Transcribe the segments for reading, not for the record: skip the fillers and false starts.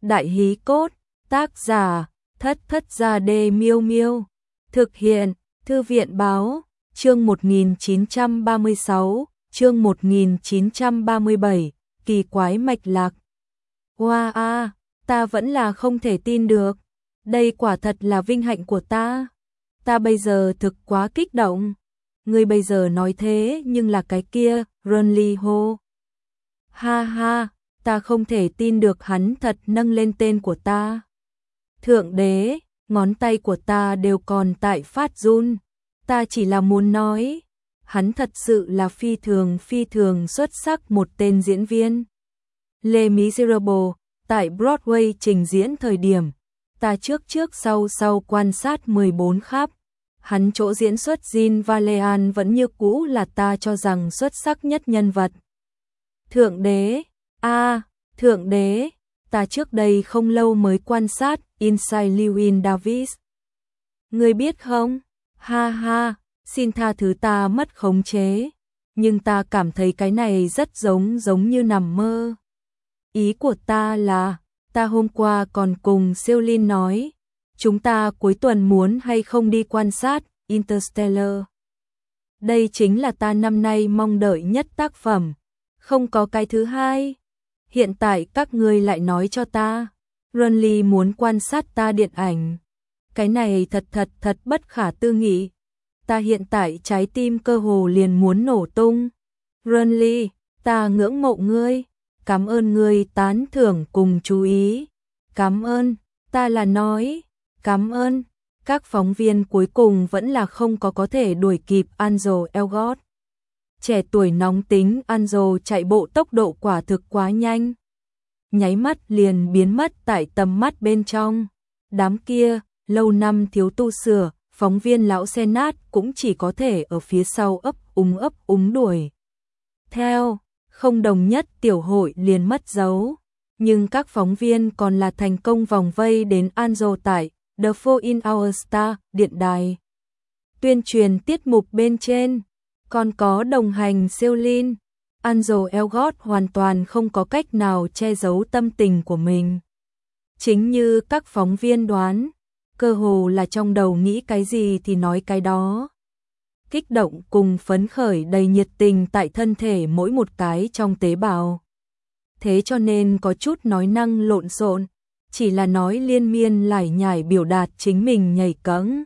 Đại hí cốt, tác giả, Thất Thất Gia Đê Miêu Miêu. Thực hiện, Thư viện báo, chương 1936, chương 1937, kỳ quái mạch lạc. Wow, ta vẫn là không thể tin được. Đây quả thật là vinh hạnh của ta. Ta bây giờ thực quá kích động. Ngươi bây giờ nói thế nhưng là cái kia, Runly hô. Ha ha, ta không thể tin được hắn thật nâng lên tên của ta. Thượng đế, ngón tay của ta đều còn tại phát run. Ta chỉ là muốn nói, hắn thật sự là phi thường xuất sắc một tên diễn viên. Les Miserables, tại Broadway trình diễn thời điểm, ta trước sau quan sát 14 khắp. Hắn chỗ diễn xuất Jean Valjean vẫn như cũ là ta cho rằng xuất sắc nhất nhân vật. Thượng đế, thượng đế, ta trước đây không lâu mới quan sát Inside Llewyn Davis. Ngươi biết không? Ha ha, xin tha thứ ta mất khống chế, nhưng ta cảm thấy cái này rất giống như nằm mơ. Ý của ta là, ta hôm qua còn cùng Celine nói, chúng ta cuối tuần muốn hay không đi quan sát Interstellar. Đây chính là ta năm nay mong đợi nhất tác phẩm, không có cái thứ hai. Hiện tại các ngươi lại nói cho ta, Runly muốn quan sát ta điện ảnh. Cái này thật bất khả tư nghị. Ta hiện tại trái tim cơ hồ liền muốn nổ tung. Runly, ta ngưỡng mộ ngươi. Cảm ơn ngươi tán thưởng cùng chú ý. Cảm ơn, ta là nói. Cảm ơn. Các phóng viên cuối cùng vẫn là không có thể đuổi kịp Ansel Elgort. Trẻ tuổi nóng tính Ansel chạy bộ tốc độ quả thực quá nhanh. Nháy mắt liền biến mất tại tầm mắt bên trong. Đám kia, lâu năm thiếu tu sửa, phóng viên lão Senat cũng chỉ có thể ở phía sau ấp úng đuổi. Theo, không đồng nhất tiểu hội liền mất dấu. Nhưng các phóng viên còn là thành công vòng vây đến Ansel tại The Four in Our Star, điện đài. Tuyên truyền tiết mục bên trên, còn có đồng hành Celine. Ansel Elgort hoàn toàn không có cách nào che giấu tâm tình của mình. Chính như các phóng viên đoán, cơ hồ là trong đầu nghĩ cái gì thì nói cái đó. Kích động cùng phấn khởi đầy nhiệt tình tại thân thể mỗi một cái trong tế bào. Thế cho nên có chút nói năng lộn xộn, chỉ là nói liên miên lải nhải biểu đạt chính mình nhảy cẫng.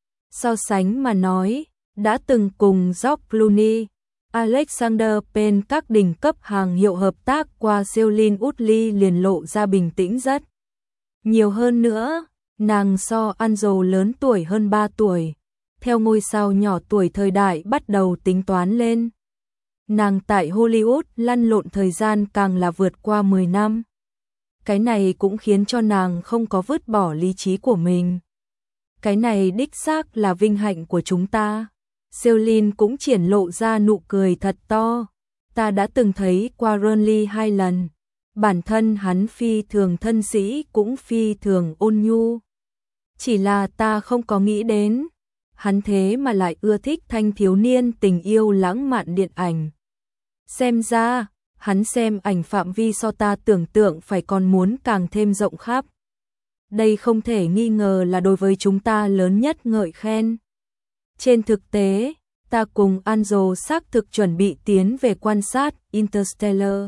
So sánh mà nói, đã từng cùng George Clooney, Alexander Payne các đỉnh cấp hàng hiệu hợp tác qua Shailene Woodley liền lộ ra bình tĩnh rất nhiều hơn nữa. Nàng so Ansel lớn tuổi hơn 3 tuổi, theo ngôi sao nhỏ tuổi thời đại bắt đầu tính toán lên. Nàng tại Hollywood lăn lộn thời gian càng là vượt qua 10 năm. Cái này cũng khiến cho nàng không có vứt bỏ lý trí của mình. Cái này đích xác là vinh hạnh của chúng ta. Celine cũng triển lộ ra nụ cười thật to. Ta đã từng thấy qua Runly 2 lần. Bản thân hắn phi thường thân sĩ cũng phi thường ôn nhu. Chỉ là ta không có nghĩ đến, hắn thế mà lại ưa thích thanh thiếu niên tình yêu lãng mạn điện ảnh. Xem ra, hắn xem ảnh phạm vi so ta tưởng tượng phải còn muốn càng thêm rộng khắp. Đây không thể nghi ngờ là đối với chúng ta lớn nhất ngợi khen. Trên thực tế, ta cùng Ansel xác thực chuẩn bị tiến về quan sát Interstellar.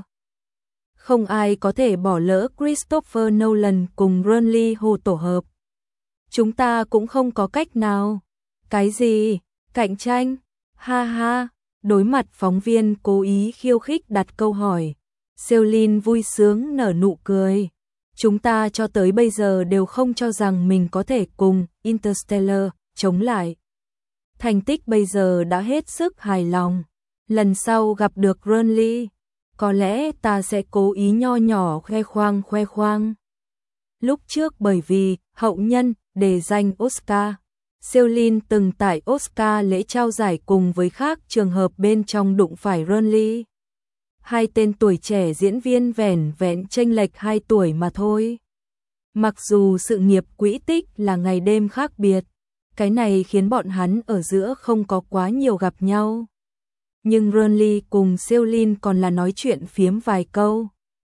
Không ai có thể bỏ lỡ Christopher Nolan cùng Runly Hồ tổ hợp. Chúng ta cũng không có cách nào. Cái gì? Cạnh tranh? Ha ha. Đối mặt phóng viên cố ý khiêu khích đặt câu hỏi, Celine vui sướng nở nụ cười. Chúng ta cho tới bây giờ đều không cho rằng mình có thể cùng Interstellar chống lại. Thành tích bây giờ đã hết sức hài lòng. Lần sau gặp được Runly, có lẽ ta sẽ cố ý nho nhỏ khoe khoang. Lúc trước bởi vì hậu nhân đề danh Oscar, Celine từng tại Oscar lễ trao giải cùng với khác trường hợp bên trong đụng phải Runly. Hai tên tuổi trẻ diễn viên vẻn chênh lệch 2 tuổi mà thôi. Mặc dù sự nghiệp quỹ tích là ngày đêm khác biệt, cái này khiến bọn hắn ở giữa không có quá nhiều gặp nhau. Nhưng Runly cùng Celine còn là nói chuyện phiếm vài câu.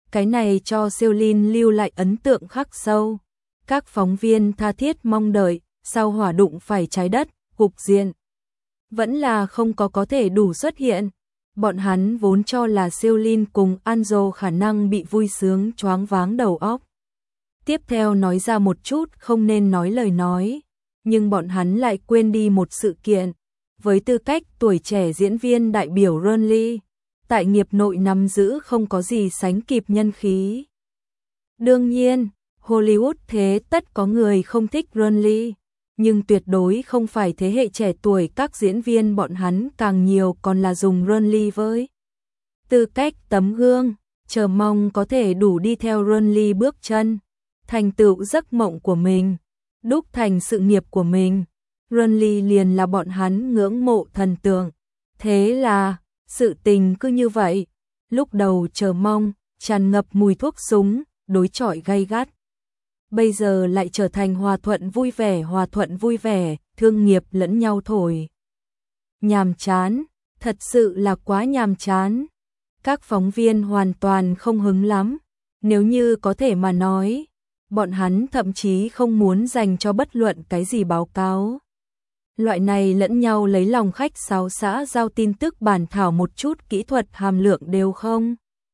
Cái này cho Seoulin lưu lại ấn tượng khắc sâu. Các phóng viên tha thiết mong đợi, sau hỏa đụng phải trái đất, cục diện vẫn là không có thể đủ xuất hiện. Bọn hắn vốn cho là Seoulin cùng Anjo khả năng bị vui sướng choáng váng đầu óc. Tiếp theo nói ra một chút không nên nói lời nói, nhưng bọn hắn lại quên đi một sự kiện. Với tư cách tuổi trẻ diễn viên đại biểu Renly, tại nghiệp nội nắm giữ không có gì sánh kịp nhân khí. Đương nhiên, Hollywood thế tất có người không thích Renly, nhưng tuyệt đối không phải thế hệ trẻ tuổi các diễn viên bọn hắn càng nhiều còn là dùng Renly với tư cách tấm gương, chờ mong có thể đủ đi theo Renly bước chân, thành tựu giấc mộng của mình, đúc thành sự nghiệp của mình. Renly liền là bọn hắn ngưỡng mộ thần tượng. Thế là, sự tình cứ như vậy, lúc đầu chờ mong, tràn ngập mùi thuốc súng, đối chọi gay gắt. Bây giờ lại trở thành hòa thuận vui vẻ, thương nghiệp lẫn nhau thổi. Nhàm chán, thật sự là quá nhàm chán. Các phóng viên hoàn toàn không hứng lắm, nếu như có thể mà nói, bọn hắn thậm chí không muốn dành cho bất luận cái gì báo cáo. Loại này lẫn nhau lấy lòng khách sáo xã giao tin tức bản thảo một chút kỹ thuật hàm lượng đều không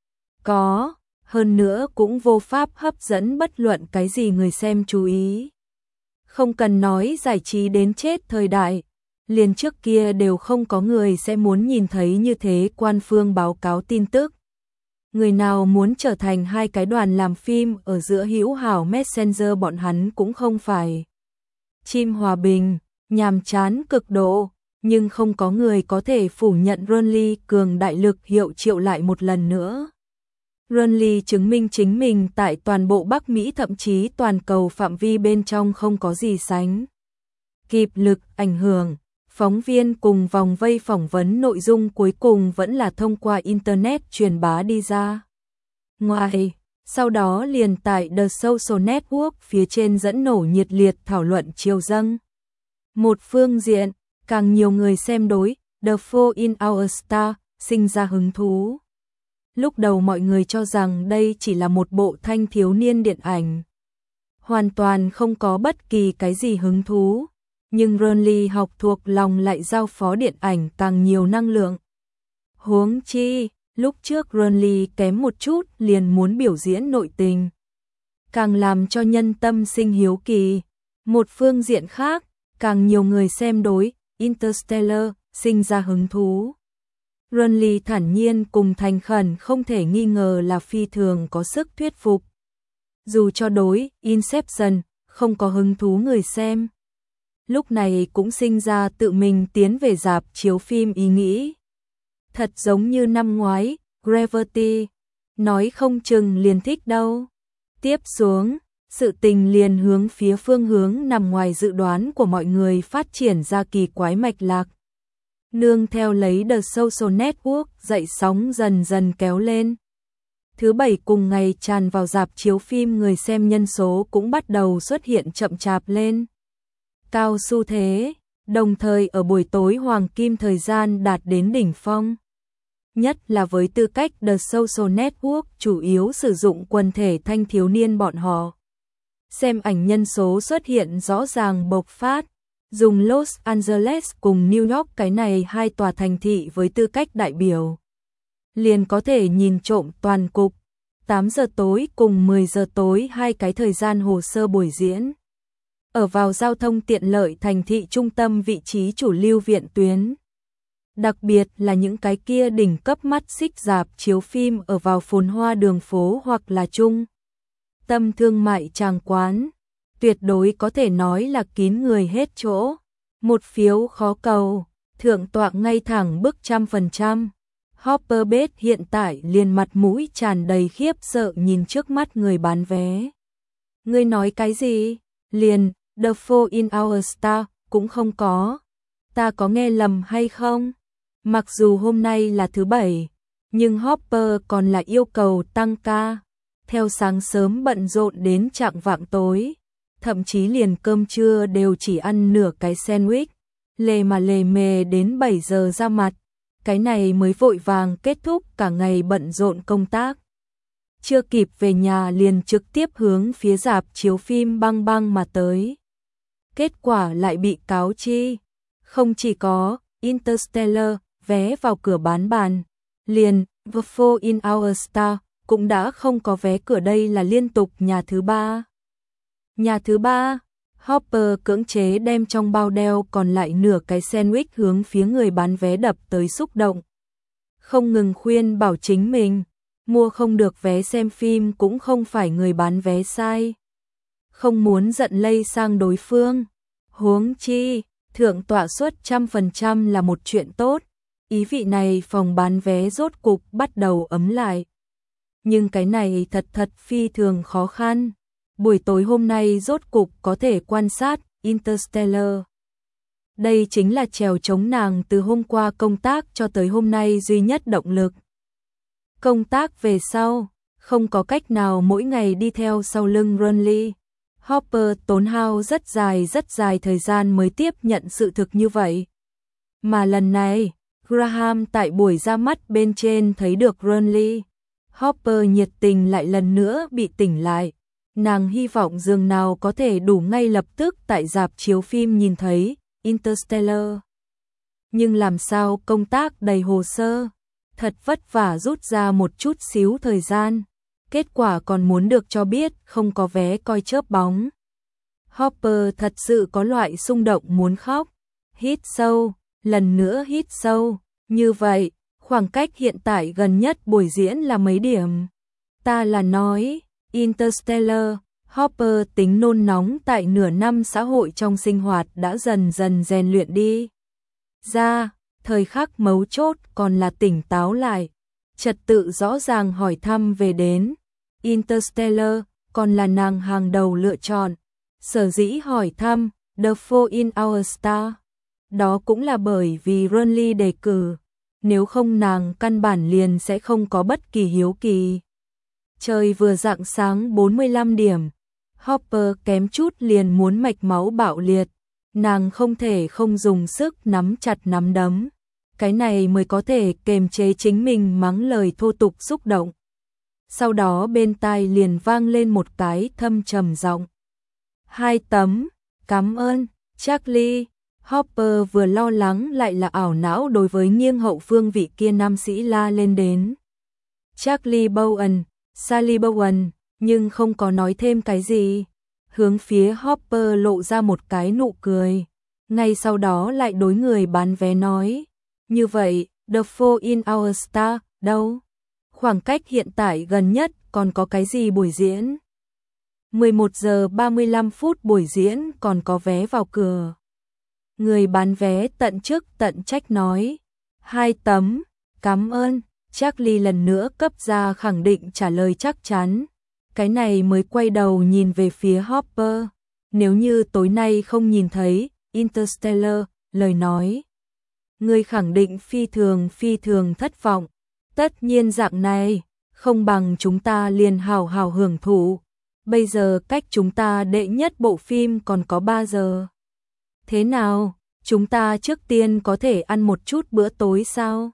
có, hơn nữa cũng vô pháp hấp dẫn bất luận cái gì người xem chú ý. Không cần nói giải trí đến chết thời đại, liền trước kia đều không có người sẽ muốn nhìn thấy như thế quan phương báo cáo tin tức. Người nào muốn trở thành hai cái đoàn làm phim ở giữa hữu hảo Messenger bọn hắn cũng không phải. Chim hòa bình, nhàm chán cực độ, nhưng không có người có thể phủ nhận Renly cường đại lực hiệu triệu lại một lần nữa. Renly chứng minh chính mình tại toàn bộ Bắc Mỹ thậm chí toàn cầu phạm vi bên trong không có gì sánh kịp lực ảnh hưởng. Phóng viên cùng vòng vây phỏng vấn nội dung cuối cùng vẫn là thông qua Internet truyền bá đi ra. Ngoài, sau đó liền tại The Social Network phía trên dẫn nổ nhiệt liệt thảo luận chiều dâng. Một phương diện, càng nhiều người xem đối The Fall in Our Star sinh ra hứng thú. Lúc đầu mọi người cho rằng đây chỉ là một bộ thanh thiếu niên điện ảnh, hoàn toàn không có bất kỳ cái gì hứng thú, nhưng Renly học thuộc lòng lại giao phó điện ảnh càng nhiều năng lượng. Huống chi, lúc trước Renly kém một chút liền muốn biểu diễn nội tình, càng làm cho nhân tâm sinh hiếu kỳ. Một phương diện khác, càng nhiều người xem đối Interstellar sinh ra hứng thú. Renly thản nhiên cùng thành khẩn không thể nghi ngờ là phi thường có sức thuyết phục. Dù cho đối Inception không có hứng thú người xem, lúc này cũng sinh ra tự mình tiến về rạp chiếu phim ý nghĩ. Thật giống như năm ngoái, Gravity, nói không chừng liền thích đâu. Tiếp xuống, sự tình liền hướng phía phương hướng nằm ngoài dự đoán của mọi người phát triển ra kỳ quái mạch lạc. Nương theo lấy The Social Network dậy sóng dần dần kéo lên. Thứ Bảy cùng ngày tràn vào rạp chiếu phim người xem nhân số cũng bắt đầu xuất hiện chậm chạp lên. Cao xu thế, đồng thời ở buổi tối hoàng kim thời gian đạt đến đỉnh phong. Nhất là với tư cách The Social Network chủ yếu sử dụng quần thể thanh thiếu niên bọn họ. Xem ảnh nhân số xuất hiện rõ ràng bộc phát, dùng Los Angeles cùng New York cái này hai tòa thành thị với tư cách đại biểu. Liền có thể nhìn trộm toàn cục, 8 giờ tối cùng 10 giờ tối hai cái thời gian hồ sơ buổi diễn. Ở vào giao thông tiện lợi thành thị trung tâm vị trí chủ lưu viện tuyến. Đặc biệt là những cái kia đỉnh cấp mắt xích rạp chiếu phim ở vào phồn hoa đường phố hoặc là trung tâm thương mại tràng quán. Tuyệt đối có thể nói là kín người hết chỗ. Một phiếu khó cầu, thượng tọa ngay thẳng bức 100%. Hopper Bết hiện tại liền mặt mũi tràn đầy khiếp sợ nhìn trước mắt người bán vé. Ngươi nói cái gì? Liền, The Fall in Our Star cũng không có. Ta có nghe lầm hay không? Mặc dù hôm nay là thứ Bảy, nhưng Hopper còn là yêu cầu tăng ca. Theo sáng sớm bận rộn đến chạng vạng tối, thậm chí liền cơm trưa đều chỉ ăn nửa cái sandwich, lề mề đến 7 giờ ra mặt. Cái này mới vội vàng kết thúc cả ngày bận rộn công tác. chưa kịp về nhà liền trực tiếp hướng phía rạp chiếu phim Bang Bang mà tới. Kết quả lại bị cáo chi. Không chỉ có Interstellar, vé vào cửa bán bàn, liền The Fall in Our Star cũng đã không có vé cửa, đây là liên tục nhà thứ ba. Nhà thứ ba, Hopper cưỡng chế đem trong bao đeo còn lại nửa cái sandwich hướng phía người bán vé đập tới, xúc động. Không ngừng khuyên bảo chính mình, mua không được vé xem phim cũng không phải người bán vé sai. Không muốn giận lây sang đối phương. Huống chi, thượng tọa suất 100% là một chuyện tốt. Ý vị này phòng bán vé rốt cục bắt đầu ấm lại. Nhưng cái này thật phi thường khó khăn. Buổi tối hôm nay rốt cục có thể quan sát Interstellar. Đây chính là trèo chống nàng từ hôm qua công tác cho tới hôm nay duy nhất động lực. Công tác về sau, không có cách nào mỗi ngày đi theo sau lưng Ronly. Hopper tốn hao rất dài thời gian mới tiếp nhận sự thực như vậy. Mà lần này, Graham tại buổi ra mắt bên trên thấy được Ronly. Hopper nhiệt tình lại lần nữa bị tỉnh lại. Nàng hy vọng dường nào có thể đủ ngay lập tức tại rạp chiếu phim nhìn thấy Interstellar. Nhưng làm sao công tác đầy hồ sơ, thật vất vả rút ra một chút xíu thời gian. Kết quả còn muốn được cho biết không có vé coi chớp bóng. Hopper thật sự có loại xung động muốn khóc. Hít sâu, lần nữa hít sâu. Như vậy, khoảng cách hiện tại gần nhất buổi diễn là mấy điểm? Ta là nói, Interstellar. Hopper tính nôn nóng tại nửa năm xã hội trong sinh hoạt đã dần dần rèn luyện đi. Ra, thời khắc mấu chốt còn là tỉnh táo lại. Trật tự rõ ràng hỏi thăm về đến. Interstellar còn là nàng hàng đầu lựa chọn. Sở dĩ hỏi thăm The Fall in Our Star. Đó cũng là bởi vì Ronly đề cử. Nếu không nàng căn bản liền sẽ không có bất kỳ hiếu kỳ. Trời vừa rạng sáng 45 điểm. Hopper kém chút liền muốn mạch máu bạo liệt. Nàng không thể không dùng sức nắm chặt nắm đấm. Cái này mới có thể kềm chế chính mình mắng lời thô tục xúc động. Sau đó bên tai liền vang lên một cái thâm trầm giọng. 2 tấm, cảm ơn, Charlie. Hopper vừa lo lắng lại là ảo não đối với nghiêng hậu phương vị kia nam sĩ la lên đến. Charlie Bowen, Sally Bowen, nhưng không có nói thêm cái gì. Hướng phía Hopper lộ ra một cái nụ cười. Ngay sau đó lại đối người bán vé nói. Như vậy, The Fall in Our Star, đâu? Khoảng cách hiện tại gần nhất còn có cái gì buổi diễn? 11 giờ 35 phút buổi diễn còn có vé vào cửa. Người bán vé tận chức tận trách nói. 2 tấm, cảm ơn. Charlie lần nữa cấp ra khẳng định trả lời chắc chắn. Cái này mới quay đầu nhìn về phía Hopper. Nếu như tối nay không nhìn thấy Interstellar, lời nói. Người khẳng định phi thường thất vọng. Tất nhiên dạng này, không bằng chúng ta liền hào hào hưởng thụ. Bây giờ cách chúng ta đệ nhất bộ phim còn có 3 giờ. Thế nào, chúng ta trước tiên có thể ăn một chút bữa tối sao?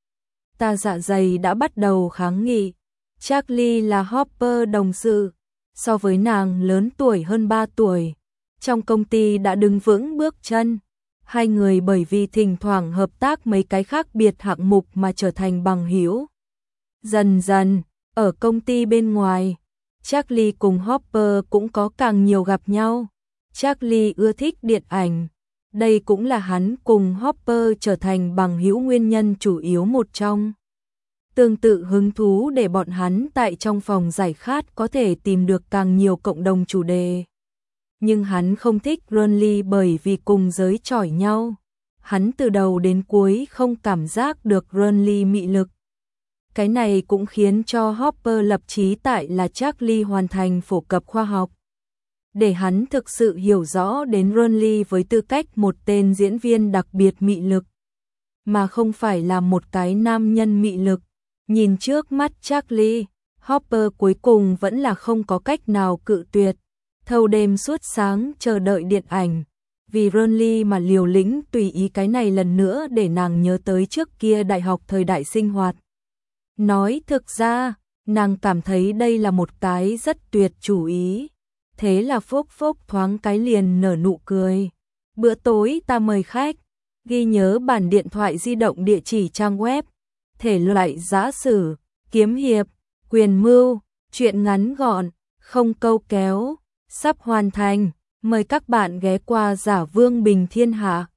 Ta dạ dày đã bắt đầu kháng nghị. Charlie là Hopper đồng sự, so với nàng lớn tuổi hơn 3 tuổi. Trong công ty đã đứng vững bước chân. Hai người bởi vì thỉnh thoảng hợp tác mấy cái khác biệt hạng mục mà trở thành bằng hữu. Dần dần, ở công ty bên ngoài, Charlie cùng Hopper cũng có càng nhiều gặp nhau. Charlie ưa thích điện ảnh. Đây cũng là hắn cùng Hopper trở thành bằng hữu nguyên nhân chủ yếu một trong. Tương tự hứng thú để bọn hắn tại trong phòng giải khát có thể tìm được càng nhiều cộng đồng chủ đề. Nhưng hắn không thích Ronly bởi vì cùng giới chọi nhau. Hắn từ đầu đến cuối không cảm giác được Ronly mị lực. Cái này cũng khiến cho Hopper lập chí tại là Charlie hoàn thành phổ cập khoa học. Để hắn thực sự hiểu rõ đến Ronly với tư cách một tên diễn viên đặc biệt mị lực. Mà không phải là một cái nam nhân mị lực. Nhìn trước mắt Charlie, Hopper cuối cùng vẫn là không có cách nào cự tuyệt. Thâu đêm suốt sáng chờ đợi điện ảnh. Vì Ronly mà liều lĩnh tùy ý, cái này lần nữa để nàng nhớ tới trước kia đại học thời đại sinh hoạt. Nói thực ra, Nàng cảm thấy đây là một cái rất tuyệt chủ ý. Thế là Phúc Phúc thoáng cái liền nở nụ cười. Bữa tối ta mời khách, ghi nhớ bản điện thoại di động địa chỉ trang web, thể loại giã sử, kiếm hiệp, quyền mưu, truyện ngắn gọn, không câu kéo, sắp hoàn thành. Mời các bạn ghé qua Giả Vương Bình Thiên Hạ.